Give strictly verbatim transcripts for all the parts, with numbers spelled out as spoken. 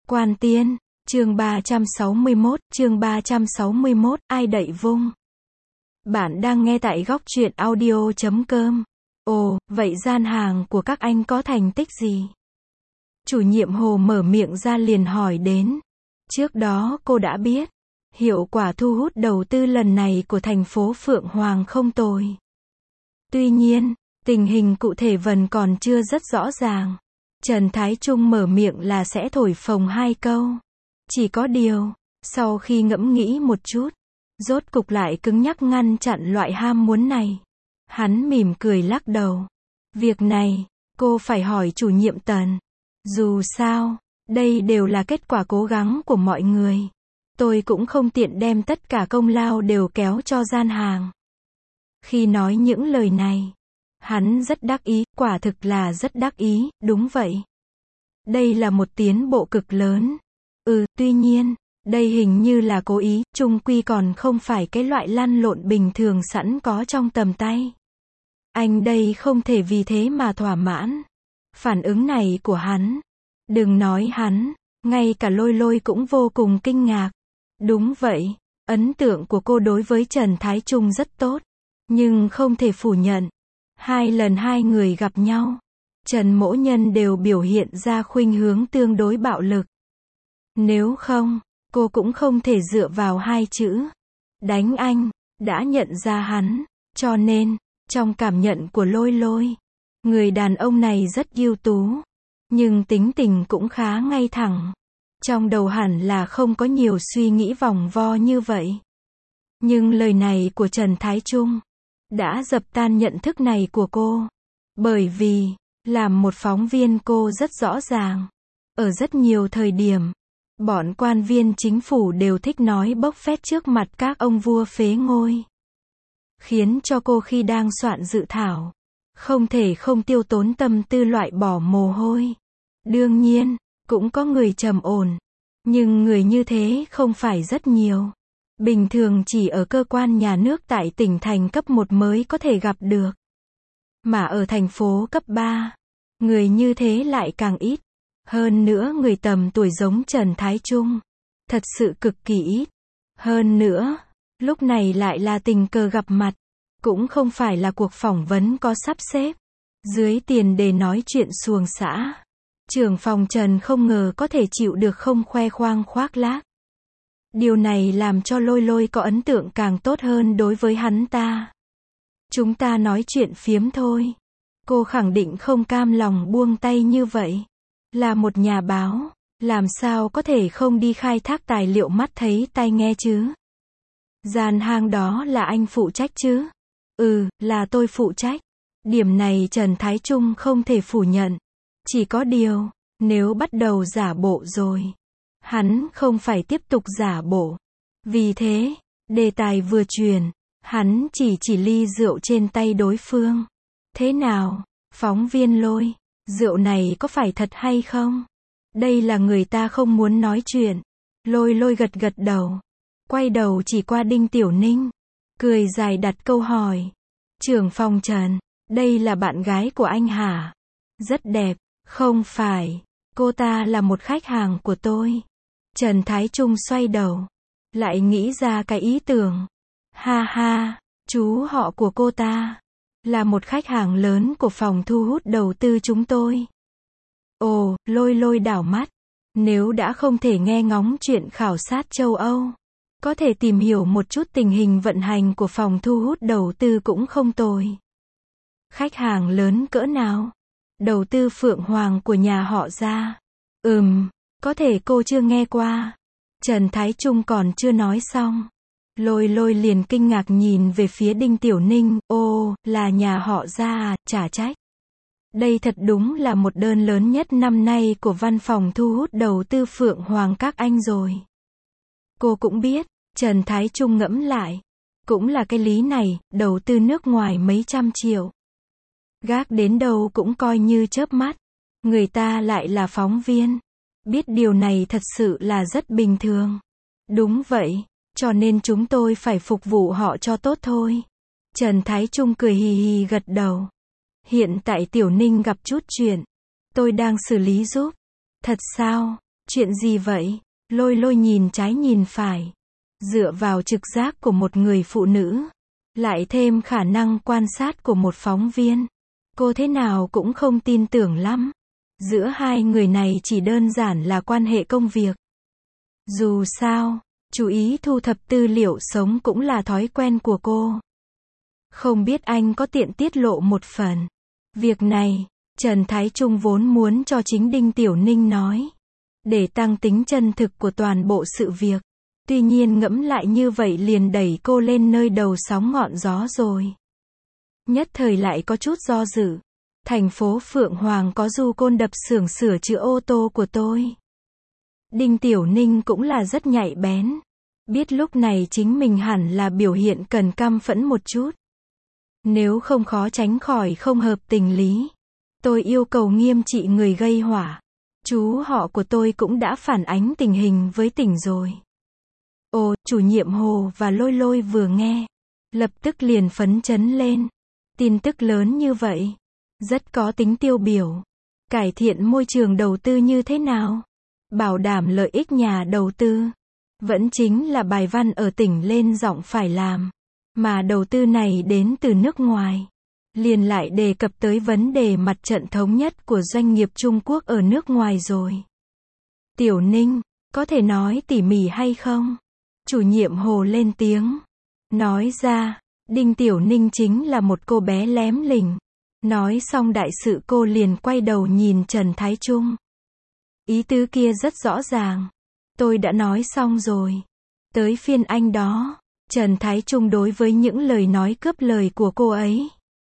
Quan Tiên, chương ba trăm sáu mươi mốt, chương ba trăm sáu mươi mốt, ai đậy vung. Bạn đang nghe tại góc truyện audio chấm com. Ồ, vậy gian hàng của các anh có thành tích gì? Chủ nhiệm Hồ mở miệng ra liền hỏi đến. Trước đó cô đã biết, hiệu quả thu hút đầu tư lần này của thành phố Phượng Hoàng không tồi. Tuy nhiên, tình hình cụ thể vẫn còn chưa rất rõ ràng. Trần Thái Trung mở miệng là sẽ thổi phồng hai câu. Chỉ có điều, sau khi ngẫm nghĩ một chút, rốt cục lại cứng nhắc ngăn chặn loại ham muốn này. Hắn mỉm cười lắc đầu. Việc này, cô phải hỏi chủ nhiệm Tần. Dù sao, đây đều là kết quả cố gắng của mọi người. Tôi cũng không tiện đem tất cả công lao đều kéo cho gian hàng. Khi nói những lời này, hắn rất đắc ý, quả thực là rất đắc ý, đúng vậy. Đây là một tiến bộ cực lớn. Ừ, tuy nhiên, đây hình như là cố ý, chung quy còn không phải cái loại lăn lộn bình thường sẵn có trong tầm tay. Anh đây không thể vì thế mà thỏa mãn. Phản ứng này của hắn, đừng nói hắn, ngay cả Lôi Lôi cũng vô cùng kinh ngạc. Đúng vậy, ấn tượng của cô đối với Trần Thái Trung rất tốt, nhưng không thể phủ nhận. Hai lần hai người gặp nhau, Trần Mỗ Nhân đều biểu hiện ra khuynh hướng tương đối bạo lực. Nếu không, cô cũng không thể dựa vào hai chữ đánh anh, đã nhận ra hắn, cho nên, trong cảm nhận của Lôi Lôi, người đàn ông này rất ưu tú, nhưng tính tình cũng khá ngay thẳng. Trong đầu hẳn là không có nhiều suy nghĩ vòng vo như vậy. Nhưng lời này của Trần Thái Trung đã dập tan nhận thức này của cô. Bởi vì, làm một phóng viên cô rất rõ ràng. Ở rất nhiều thời điểm, bọn quan viên chính phủ đều thích nói bốc phét trước mặt các ông vua phế ngôi. Khiến cho cô khi đang soạn dự thảo, không thể không tiêu tốn tâm tư loại bỏ mồ hôi. Đương nhiên, cũng có người trầm ổn. Nhưng người như thế không phải rất nhiều. Bình thường chỉ ở cơ quan nhà nước tại tỉnh thành cấp một mới có thể gặp được. Mà ở thành phố cấp ba, người như thế lại càng ít. Hơn nữa người tầm tuổi giống Trần Thái Trung, thật sự cực kỳ ít. Hơn nữa, lúc này lại là tình cờ gặp mặt, cũng không phải là cuộc phỏng vấn có sắp xếp. Dưới tiền đề nói chuyện xuồng xã, trưởng phòng Trần không ngờ có thể chịu được không khoe khoang khoác lác. Điều này làm cho Lôi Lôi có ấn tượng càng tốt hơn đối với hắn ta. Chúng ta nói chuyện phiếm thôi. Cô khẳng định không cam lòng buông tay như vậy. Là một nhà báo, làm sao có thể không đi khai thác tài liệu mắt thấy tai nghe chứ? Gian hàng đó là anh phụ trách chứ? Ừ, là tôi phụ trách. Điểm này Trần Thái Trung không thể phủ nhận. Chỉ có điều, nếu bắt đầu giả bộ rồi, hắn không phải tiếp tục giả bộ. Vì thế, đề tài vừa truyền, hắn chỉ chỉ ly rượu trên tay đối phương. Thế nào, phóng viên Lôi, rượu này có phải thật hay không? Đây là người ta không muốn nói chuyện. Lôi Lôi gật gật đầu, quay đầu chỉ qua Đinh Tiểu Ninh, cười dài đặt câu hỏi. Trưởng phòng Trần, đây là bạn gái của anh hả? Rất đẹp. Không phải, cô ta là một khách hàng của tôi. Trần Thái Trung xoay đầu, lại nghĩ ra cái ý tưởng. Ha ha, chú họ của cô ta là một khách hàng lớn của phòng thu hút đầu tư chúng tôi. Ồ, Lôi Lôi đảo mắt. Nếu đã không thể nghe ngóng chuyện khảo sát châu Âu, có thể tìm hiểu một chút tình hình vận hành của phòng thu hút đầu tư cũng không tồi. Khách hàng lớn cỡ nào? Đầu tư Phượng Hoàng của nhà họ ra. Ừm, có thể cô chưa nghe qua. Trần Thái Trung còn chưa nói xong. Lôi Lôi liền kinh ngạc nhìn về phía Đinh Tiểu Ninh. Ô, là nhà họ ra à, chả trách. Đây thật đúng là một đơn lớn nhất năm nay của văn phòng thu hút đầu tư Phượng Hoàng các anh rồi. Cô cũng biết, Trần Thái Trung ngẫm lại. Cũng là cái lý này, đầu tư nước ngoài mấy trăm triệu. Gác đến đâu cũng coi như chớp mắt. Người ta lại là phóng viên. Biết điều này thật sự là rất bình thường. Đúng vậy, cho nên chúng tôi phải phục vụ họ cho tốt thôi. Trần Thái Trung cười hì hì gật đầu. Hiện tại Tiểu Ninh gặp chút chuyện. Tôi đang xử lý giúp. Thật sao? Chuyện gì vậy? Lôi lôi nhìn trái nhìn phải. Dựa vào trực giác của một người phụ nữ, lại thêm khả năng quan sát của một phóng viên, cô thế nào cũng không tin tưởng lắm. Giữa hai người này chỉ đơn giản là quan hệ công việc. Dù sao, chú ý thu thập tư liệu sống cũng là thói quen của cô. Không biết anh có tiện tiết lộ một phần. Việc này, Trần Thái Trung vốn muốn cho chính Đinh Tiểu Ninh nói, để tăng tính chân thực của toàn bộ sự việc. Tuy nhiên ngẫm lại như vậy liền đẩy cô lên nơi đầu sóng ngọn gió rồi. Nhất thời lại có chút do dự. Thành phố Phượng Hoàng có du côn đập xưởng sửa chữa ô tô của tôi. Đinh Tiểu Ninh cũng là rất nhạy bén. Biết lúc này chính mình hẳn là biểu hiện cần căm phẫn một chút. Nếu không khó tránh khỏi không hợp tình lý. Tôi yêu cầu nghiêm trị người gây họa. Chú họ của tôi cũng đã phản ánh tình hình với tỉnh rồi. Ồ, chủ nhiệm Hồ và Lôi Lôi vừa nghe, lập tức liền phấn chấn lên. Tin tức lớn như vậy, rất có tính tiêu biểu. Cải thiện môi trường đầu tư như thế nào? Bảo đảm lợi ích nhà đầu tư. Vẫn chính là bài văn ở tỉnh lên giọng phải làm. Mà đầu tư này đến từ nước ngoài. Liền lại đề cập tới vấn đề mặt trận thống nhất của doanh nghiệp Trung Quốc ở nước ngoài rồi. Tiểu Ninh, có thể nói tỉ mỉ hay không? Chủ nhiệm Hồ lên tiếng. Nói ra, Đinh Tiểu Ninh chính là một cô bé lém lỉnh. Nói xong đại sự cô liền quay đầu nhìn Trần Thái Trung. Ý tứ kia rất rõ ràng. Tôi đã nói xong rồi. Tới phiên anh đó. Trần Thái Trung đối với những lời nói cướp lời của cô ấy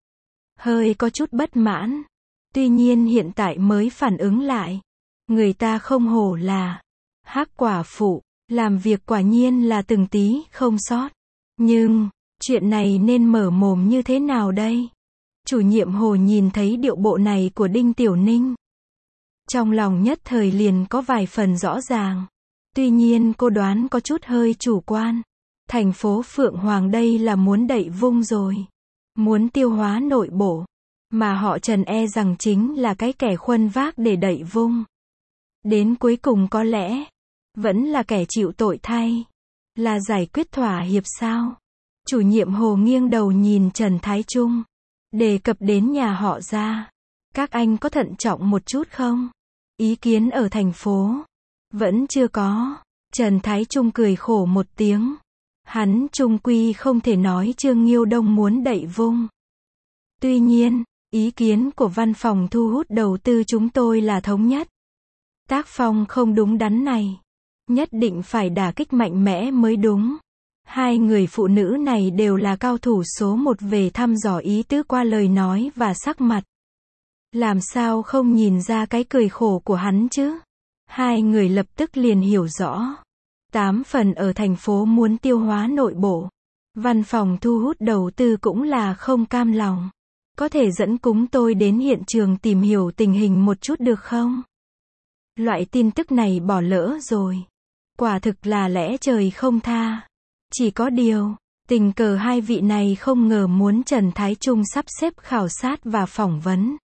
hơi có chút bất mãn. Tuy nhiên hiện tại mới phản ứng lại. Người ta không hổ là Hắc quả phụ. Làm việc quả nhiên là từng tí không sót. Nhưng, chuyện này nên mở mồm như thế nào đây? Chủ nhiệm Hồ nhìn thấy điệu bộ này của Đinh Tiểu Ninh. Trong lòng nhất thời liền có vài phần rõ ràng. Tuy nhiên cô đoán có chút hơi chủ quan. Thành phố Phượng Hoàng đây là muốn đậy vung rồi. Muốn tiêu hóa nội bộ. Mà họ Trần e rằng chính là cái kẻ khuân vác để đậy vung. Đến cuối cùng có lẽ vẫn là kẻ chịu tội thay. Là giải quyết thỏa hiệp sao? Chủ nhiệm Hồ nghiêng đầu nhìn Trần Thái Trung. Đề cập đến nhà họ ra. Các anh có thận trọng một chút không? Ý kiến ở thành phố. Vẫn chưa có. Trần Thái Trung cười khổ một tiếng. Hắn trung quy không thể nói Trương Nghiêu Đông muốn đậy vung. Tuy nhiên, ý kiến của văn phòng thu hút đầu tư chúng tôi là thống nhất. Tác phong không đúng đắn này. Nhất định phải đả kích mạnh mẽ mới đúng. Hai người phụ nữ này đều là cao thủ số một về thăm dò ý tứ qua lời nói và sắc mặt. Làm sao không nhìn ra cái cười khổ của hắn chứ? Hai người lập tức liền hiểu rõ. Tám phần ở thành phố muốn tiêu hóa nội bộ. Văn phòng thu hút đầu tư cũng là không cam lòng. Có thể dẫn chúng tôi đến hiện trường tìm hiểu tình hình một chút được không? Loại tin tức này bỏ lỡ rồi. Quả thực là lẽ trời không tha. Chỉ có điều, tình cờ hai vị này không ngờ muốn Trần Thái Trung sắp xếp khảo sát và phỏng vấn.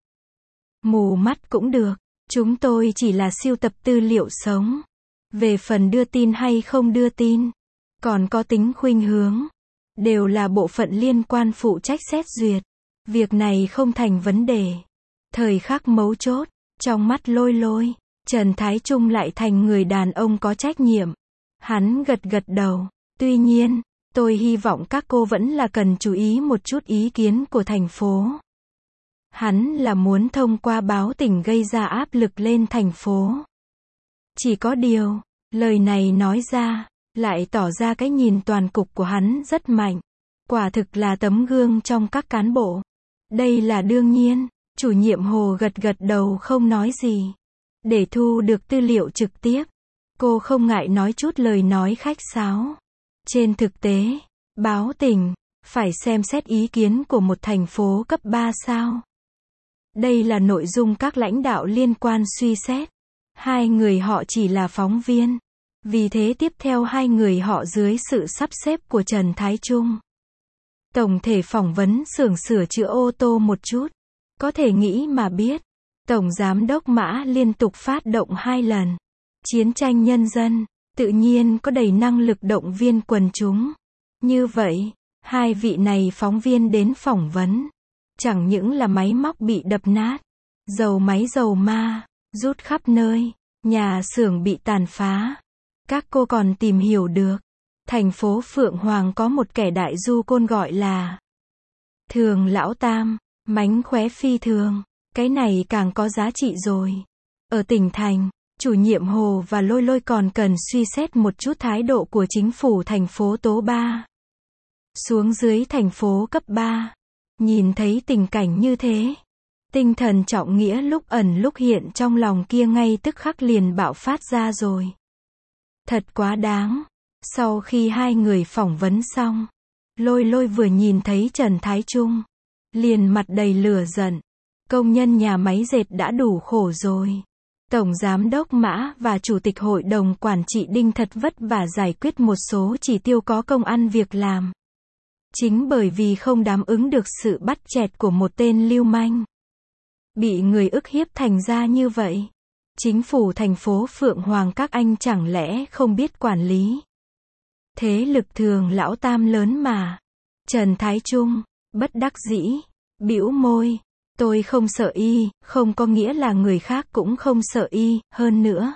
Mù mắt cũng được, chúng tôi chỉ là sưu tập tư liệu sống. Về phần đưa tin hay không đưa tin, còn có tính khuynh hướng, đều là bộ phận liên quan phụ trách xét duyệt. Việc này không thành vấn đề. Thời khắc mấu chốt, trong mắt Lôi Lôi, Trần Thái Trung lại thành người đàn ông có trách nhiệm. Hắn gật gật đầu. Tuy nhiên, tôi hy vọng các cô vẫn là cần chú ý một chút ý kiến của thành phố. Hắn là muốn thông qua báo tỉnh gây ra áp lực lên thành phố. Chỉ có điều, lời này nói ra, lại tỏ ra cái nhìn toàn cục của hắn rất mạnh. Quả thực là tấm gương trong các cán bộ. Đây là đương nhiên, chủ nhiệm Hồ gật gật đầu không nói gì. Để thu được tư liệu trực tiếp, cô không ngại nói chút lời nói khách sáo. Trên thực tế, báo tỉnh, phải xem xét ý kiến của một thành phố cấp ba sao. Đây là nội dung các lãnh đạo liên quan suy xét. Hai người họ chỉ là phóng viên. Vì thế tiếp theo hai người họ dưới sự sắp xếp của Trần Thái Trung. Tổng thể phỏng vấn xưởng sửa chữa ô tô một chút. Có thể nghĩ mà biết. Tổng giám đốc Mã liên tục phát động hai lần. Chiến tranh nhân dân, tự nhiên có đầy năng lực động viên quần chúng. Như vậy, hai vị này phóng viên đến phỏng vấn. Chẳng những là máy móc bị đập nát, dầu máy dầu ma, rút khắp nơi, nhà xưởng bị tàn phá. Các cô còn tìm hiểu được, thành phố Phượng Hoàng có một kẻ đại du côn gọi là Thường Lão Tam, mánh khóe phi thường. Cái này càng có giá trị rồi. Ở tỉnh thành, chủ nhiệm Hồ và Lôi Lôi còn cần suy xét một chút thái độ của chính phủ thành phố Tố Ba. Xuống dưới thành phố cấp ba, nhìn thấy tình cảnh như thế, tinh thần trọng nghĩa lúc ẩn lúc hiện trong lòng kia ngay tức khắc liền bạo phát ra rồi. Thật quá đáng. Sau khi hai người phỏng vấn xong, Lôi Lôi vừa nhìn thấy Trần Thái Trung, liền mặt đầy lửa giận. Công nhân nhà máy dệt đã đủ khổ rồi. Tổng giám đốc Mã và chủ tịch hội đồng quản trị Đinh thật vất vả giải quyết một số chỉ tiêu có công ăn việc làm. Chính bởi vì không đáp ứng được sự bắt chẹt của một tên lưu manh, bị người ức hiếp thành ra như vậy. Chính phủ thành phố Phượng Hoàng các anh chẳng lẽ không biết quản lý thế lực Thường Lão Tam lớn mà. Trần Thái Trung, bất đắc dĩ, bĩu môi. Tôi không sợ y, không có nghĩa là người khác cũng không sợ y, hơn nữa.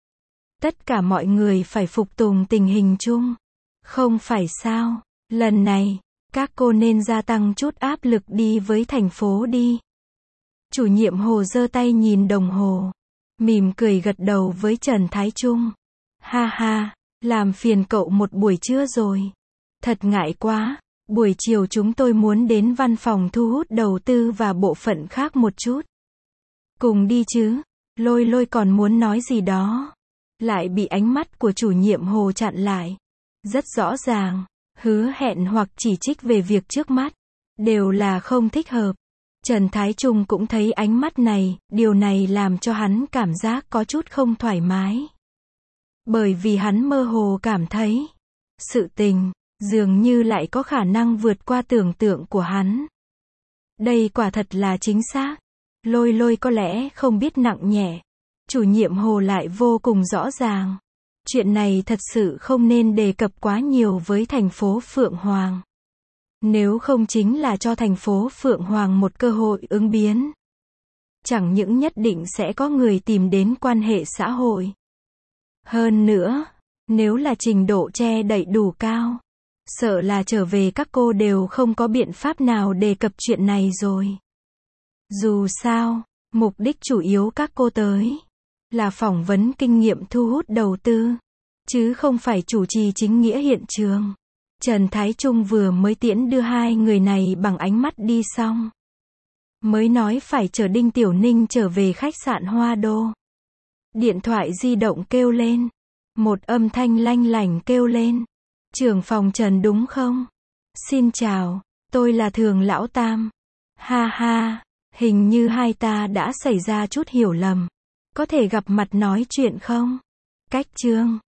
Tất cả mọi người phải phục tùng tình hình chung. Không phải sao, lần này, các cô nên gia tăng chút áp lực đi với thành phố đi. Chủ nhiệm Hồ giơ tay nhìn đồng hồ, mỉm cười gật đầu với Trần Thái Trung. Ha ha, làm phiền cậu một buổi trưa rồi. Thật ngại quá. Buổi chiều chúng tôi muốn đến văn phòng thu hút đầu tư và bộ phận khác một chút. Cùng đi chứ. Lôi Lôi còn muốn nói gì đó, lại bị ánh mắt của chủ nhiệm Hồ chặn lại. Rất rõ ràng, hứa hẹn hoặc chỉ trích về việc trước mắt, đều là không thích hợp. Trần Thái Trung cũng thấy ánh mắt này, điều này làm cho hắn cảm giác có chút không thoải mái. Bởi vì hắn mơ hồ cảm thấy, sự tình dường như lại có khả năng vượt qua tưởng tượng của hắn. Đây quả thật là chính xác. Lôi Lôi có lẽ không biết nặng nhẹ. Chủ nhiệm Hồ lại vô cùng rõ ràng. Chuyện này thật sự không nên đề cập quá nhiều với thành phố Phượng Hoàng. Nếu không chính là cho thành phố Phượng Hoàng một cơ hội ứng biến. Chẳng những nhất định sẽ có người tìm đến quan hệ xã hội. Hơn nữa, nếu là trình độ che đậy đủ cao, sợ là trở về các cô đều không có biện pháp nào đề cập chuyện này rồi. Dù sao, mục đích chủ yếu các cô tới là phỏng vấn kinh nghiệm thu hút đầu tư, chứ không phải chủ trì chính nghĩa hiện trường. Trần Thái Trung vừa mới tiễn đưa hai người này bằng ánh mắt đi xong, mới nói phải chở Đinh Tiểu Ninh trở về khách sạn Hoa Đô. Điện thoại di động kêu lên, một âm thanh lanh lảnh kêu lên. Trưởng phòng Trần đúng không? Xin chào, tôi là Thường Lão Tam. Ha ha, hình như hai ta đã xảy ra chút hiểu lầm. Có thể gặp mặt nói chuyện không? Cách chương